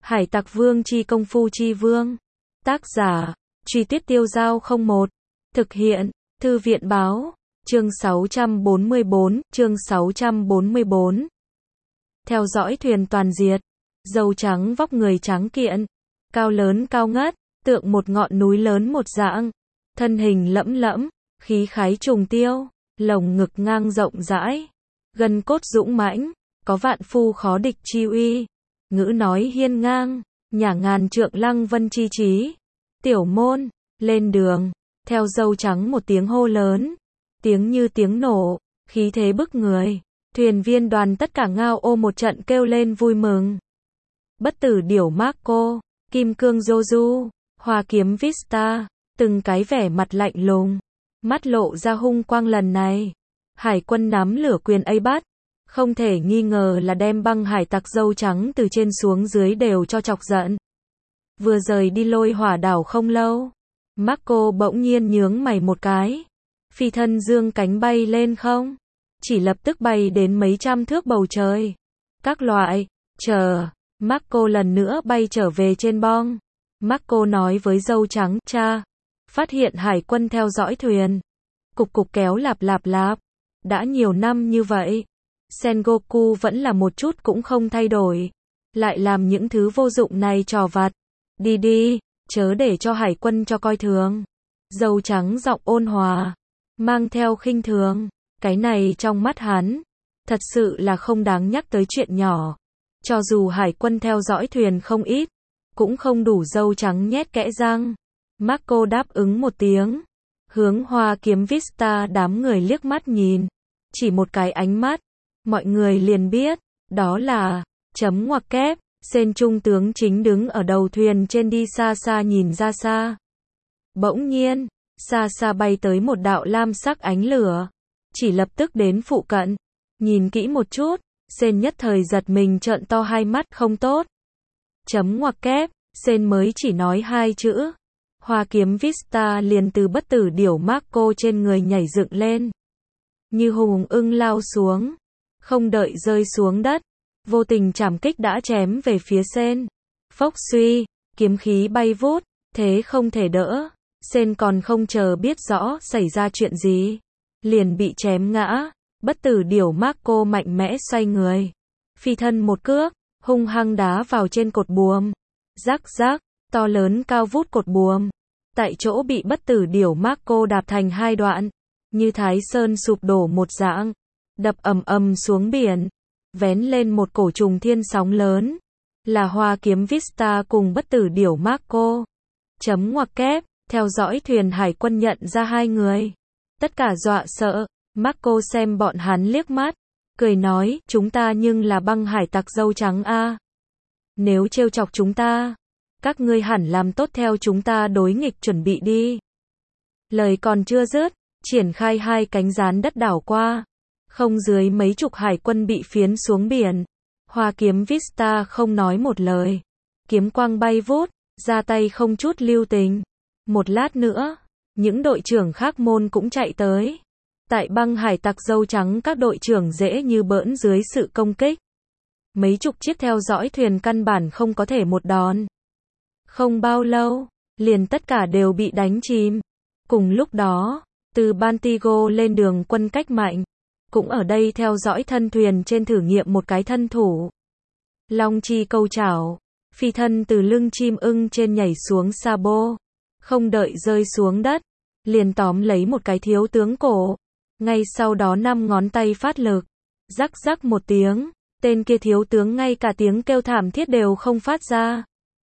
Hải Tặc Vương chi công phu chi vương. Tác giả, Truy Tuyết Tiêu Giao 01. Thực hiện, Thư viện Báo. Chương 644. Theo dõi thuyền toàn diệt. Dâu trắng vóc người trắng kiện. Cao lớn cao ngất, tượng một ngọn núi lớn một dạng. Thân hình lẫm lẫm, khí khái trùng tiêu, lồng ngực ngang rộng rãi. Gân cốt dũng mãnh, có vạn phu khó địch chi uy. Ngữ nói hiên ngang, nhả ngàn trượng lăng vân chi trí. Tiểu môn, lên đường, theo dâu trắng một tiếng hô lớn. Tiếng như tiếng nổ, khí thế bức người. Thuyền viên đoàn tất cả ngao ô một trận kêu lên vui mừng. Bất tử điểu Marco, kim cương Joju, hoa kiếm Vista, từng cái vẻ mặt lạnh lùng, mắt lộ ra hung quang lần này. Hải quân nắm lửa quyền ấy bắt, không thể nghi ngờ là đem băng hải tặc dâu trắng từ trên xuống dưới đều cho chọc giận. Vừa rời đi Lôi Hỏa đảo không lâu, Marco bỗng nhiên nhướng mày một cái, phi thân dương cánh bay lên không, chỉ lập tức bay đến mấy trăm thước bầu trời. Các loại, chờ, Marco lần nữa bay trở về trên bong. Marco nói với dâu trắng, cha, phát hiện hải quân theo dõi thuyền. Cục cục kéo lạp lạp lạp. Đã nhiều năm như vậy, Sengoku vẫn là một chút cũng không thay đổi. Lại làm những thứ vô dụng này trò vặt. Đi đi, chớ để cho hải quân cho coi thường. Dâu trắng giọng ôn hòa, mang theo khinh thường. Cái này trong mắt hắn, thật sự là không đáng nhắc tới chuyện nhỏ. Cho dù hải quân theo dõi thuyền không ít, cũng không đủ dâu trắng nhét kẽ răng. Marco đáp ứng một tiếng, hướng hoa kiếm Vista đám người liếc mắt nhìn. Chỉ một cái ánh mắt, mọi người liền biết, đó là, chấm ngoặc kép, Sen trung tướng chính đứng ở đầu thuyền trên đi xa xa nhìn ra xa. Bỗng nhiên, xa xa bay tới một đạo lam sắc ánh lửa, chỉ lập tức đến phụ cận, nhìn kỹ một chút, Sen nhất thời giật mình trợn to hai mắt, không tốt. Chấm ngoặc kép, Sen mới chỉ nói hai chữ, hoa kiếm Vista liền từ bất tử điểu Marco trên người nhảy dựng lên. Như hùng ưng lao xuống, không đợi rơi xuống đất, vô tình chảm kích đã chém về phía Sen. Phốc suy, kiếm khí bay vút, thế không thể đỡ. Sen còn không chờ biết rõ xảy ra chuyện gì, liền bị chém ngã. Bất tử điểu Marco mạnh mẽ xoay người, phi thân một cước, hung hăng đá vào trên cột buồm. Rắc rắc, to lớn cao vút cột buồm, tại chỗ bị bất tử điểu Marco đạp thành hai đoạn, như Thái Sơn sụp đổ một dạng, đập ầm ầm xuống biển, vén lên một cổ trùng thiên sóng lớn, là hoa kiếm Vista cùng bất tử điểu Marco. Chấm ngoặc kép, theo dõi thuyền hải quân nhận ra hai người, tất cả dọa sợ. Marco xem bọn hắn liếc mắt, cười nói, chúng ta nhưng là băng hải tặc dâu trắng a. Nếu trêu chọc chúng ta, các ngươi hẳn làm tốt theo chúng ta đối nghịch chuẩn bị đi. Lời còn chưa dứt, triển khai hai cánh gián đất đảo qua, không dưới mấy chục hải quân bị phiến xuống biển. Hoa kiếm Vista không nói một lời, kiếm quang bay vút, ra tay không chút lưu tình. Một lát nữa, những đội trưởng khác môn cũng chạy tới. Tại băng hải tặc dâu trắng các đội trưởng dễ như bỡn dưới sự công kích. Mấy chục chiếc theo dõi thuyền căn bản không có thể một đòn. Không bao lâu, liền tất cả đều bị đánh chìm. Cùng lúc đó, từ Bantigo lên đường quân cách mạnh, cũng ở đây theo dõi thân thuyền trên thử nghiệm một cái thân thủ. Long chi câu chảo, phi thân từ lưng chim ưng trên nhảy xuống Sabo, không đợi rơi xuống đất, liền tóm lấy một cái thiếu tướng cổ. Ngay sau đó 5 ngón tay phát lực, rắc rắc một tiếng, tên kia thiếu tướng ngay cả tiếng kêu thảm thiết đều không phát ra.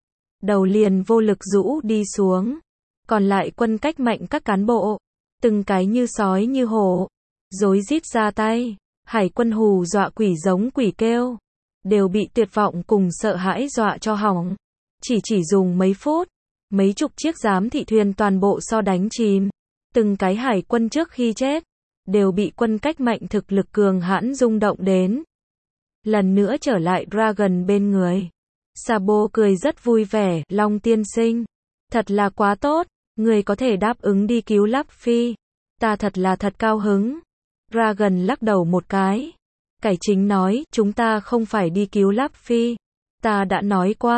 Đầu liền vô lực rũ đi xuống. Còn lại quân cách mạnh các cán bộ, từng cái như sói như hổ, rối rít ra tay. Hải quân hù dọa quỷ giống quỷ kêu, đều bị tuyệt vọng cùng sợ hãi dọa cho hỏng. Chỉ dùng mấy phút, mấy chục chiếc giám thị thuyền toàn bộ so đánh chìm. Từng cái hải quân trước khi chết, đều bị quân cách mạnh thực lực cường hãn rung động đến. Lần nữa trở lại Dragon bên người, Sabo cười rất vui vẻ, Long tiên sinh, thật là quá tốt, người có thể đáp ứng đi cứu Luffy, ta thật là thật cao hứng. Dragon lắc đầu một cái, cải chính nói, chúng ta không phải đi cứu Luffy, ta đã nói qua,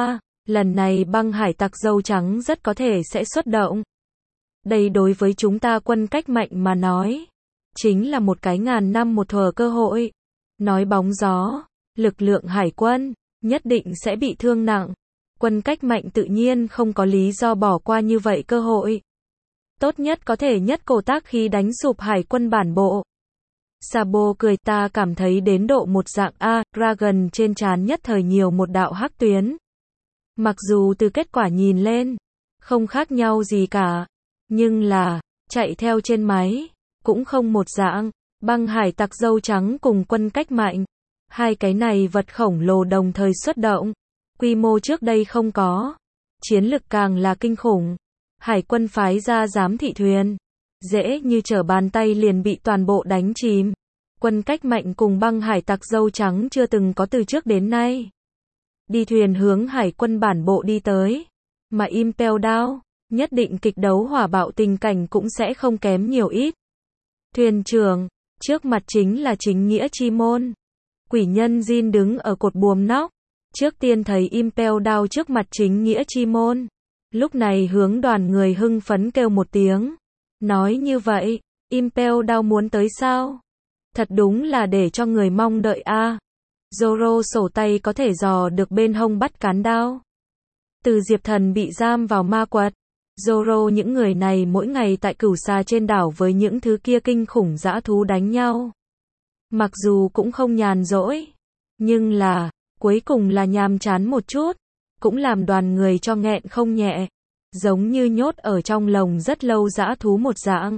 Lần này băng hải tặc dâu trắng rất có thể sẽ xuất động. Đây đối với chúng ta quân cách mạnh mà nói, chính là một cái ngàn năm một thở cơ hội. Nói bóng gió, lực lượng hải quân, nhất định sẽ bị thương nặng. Quân cách mạnh tự nhiên không có lý do bỏ qua như vậy cơ hội. Tốt nhất có thể nhất cổ tác khí đánh sụp hải quân bản bộ. Sabo cười, ta cảm thấy đến độ một dạng Dragon trên trán nhất thời nhiều một đạo hắc tuyến. Mặc dù từ kết quả nhìn lên, không khác nhau gì cả, nhưng là, chạy theo trên máy, cũng không một dạng. Băng hải tặc dâu trắng cùng quân cách mạnh, hai cái này vật khổng lồ đồng thời xuất động, quy mô trước đây không có, chiến lực càng là kinh khủng. Hải quân phái ra giám thị thuyền, dễ như trở bàn tay liền bị toàn bộ đánh chìm. Quân cách mạnh cùng băng hải tặc dâu trắng chưa từng có từ trước đến nay. Đi thuyền hướng hải quân bản bộ đi tới, mà Impel Down, nhất định kịch đấu hỏa bạo tình cảnh cũng sẽ không kém nhiều ít. Thuyền trưởng, trước mặt chính là chính nghĩa chi môn. Quỷ nhân Jin đứng ở cột buồm nóc, trước tiên thấy Impel Down trước mặt chính nghĩa chi môn. Lúc này hướng đoàn người hưng phấn kêu một tiếng. Nói như vậy, Impel Down muốn tới sao? Thật đúng là để cho người mong đợi a. Zoro sổ tay có thể dò được bên hông bắt cán đao. Từ Diệp Thần bị giam vào ma quật, Zoro những người này mỗi ngày tại cửu xà trên đảo với những thứ kia kinh khủng dã thú đánh nhau. Mặc dù cũng không nhàn rỗi, nhưng là, cuối cùng là nhàm chán một chút, cũng làm đoàn người cho nghẹn không nhẹ, giống như nhốt ở trong lồng rất lâu dã thú một dạng.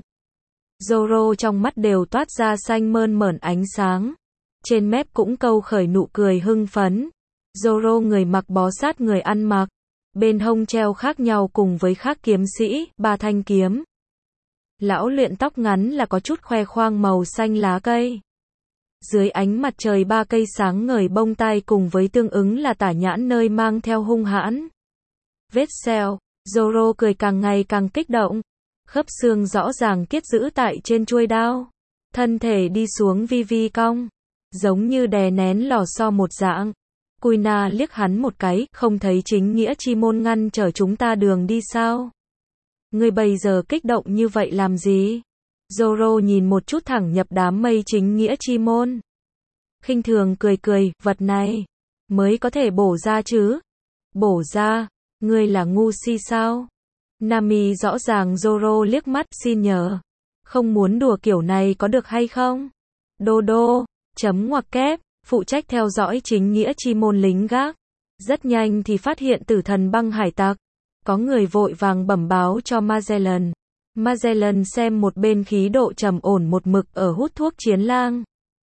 Zoro trong mắt đều toát ra xanh mơn mởn ánh sáng, trên mép cũng câu khởi nụ cười hưng phấn. Zoro người mặc bó sát người ăn mặc, bên hông treo khác nhau cùng với khác kiếm sĩ, 3 thanh kiếm. Lão luyện tóc ngắn là có chút khoe khoang màu xanh lá cây. Dưới ánh mặt trời 3 cây sáng ngời bông tai cùng với tương ứng là tả nhãn nơi mang theo hung hãn vết sẹo. Zoro cười càng ngày càng kích động, khớp xương rõ ràng kiết giữ tại trên chuôi đao, thân thể đi xuống vi vi cong, giống như đè nén lò xo một dạng. Kuina liếc hắn một cái, không thấy chính nghĩa chi môn ngăn trở chúng ta đường đi sao? Ngươi bây giờ kích động như vậy làm gì? Zoro nhìn một chút thẳng nhập đám mây chính nghĩa chi môn. Khinh thường cười cười, vật này mới có thể bổ ra chứ? Bổ ra? Ngươi là ngu si sao? Nami rõ ràng Zoro liếc mắt, xin nhờ. Không muốn đùa kiểu này có được hay không? Đô đô, chấm ngoặc kép, phụ trách theo dõi chính nghĩa chi môn lính gác. Rất nhanh thì phát hiện tử thần băng hải tặc. Có người vội vàng bẩm báo cho Magellan. Magellan xem một bên khí độ trầm ổn một mực ở hút thuốc chiến lang.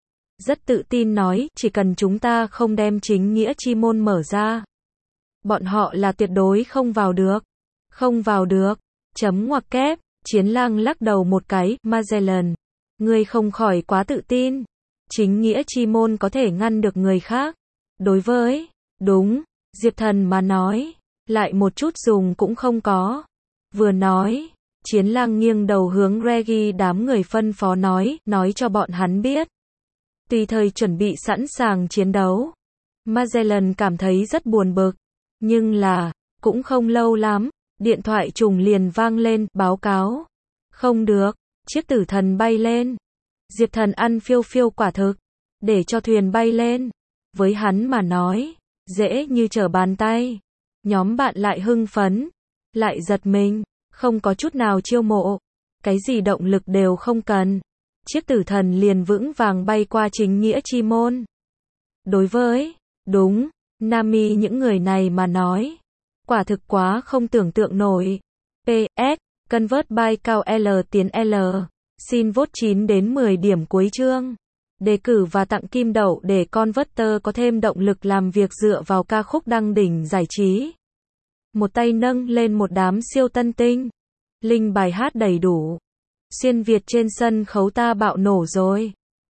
Rất tự tin nói, chỉ cần chúng ta không đem chính nghĩa chi môn mở ra, bọn họ là tuyệt đối không vào được. Không vào được. Chấm ngoặc kép, chiến lang lắc đầu một cái, Magellan, ngươi không khỏi quá tự tin. Chính nghĩa chi môn có thể ngăn được người khác. Đối với, đúng, Diệp Thần mà nói, lại một chút dùng cũng không có. Vừa nói, chiến lang nghiêng đầu hướng Reggie đám người phân phó nói cho bọn hắn biết. Tùy thời chuẩn bị sẵn sàng chiến đấu. Magellan cảm thấy rất buồn bực, nhưng là, cũng không lâu lắm, điện thoại trùng liền vang lên, báo cáo. Không được, chiếc tử thần bay lên. Diệp Thần ăn phiêu phiêu quả thực, để cho thuyền bay lên. Với hắn mà nói, dễ như trở bàn tay. Nhóm bạn lại hưng phấn, lại giật mình, không có chút nào chiêu mộ. Cái gì động lực đều không cần. Chiếc tử thần liền vững vàng bay qua chính nghĩa chi môn. Đối với, đúng, Nami những người này mà nói, quả thực quá không tưởng tượng nổi. PS, Convert by cao L tiến L. Xin vote 9 đến 10 điểm cuối chương. Đề cử và tặng kim đậu để Converter có thêm động lực làm việc dựa vào ca khúc đăng đỉnh giải trí. Một tay nâng lên một đám siêu tân tinh. Link bài hát đầy đủ. Xuyên Việt trên sân khấu ta bạo nổ rồi.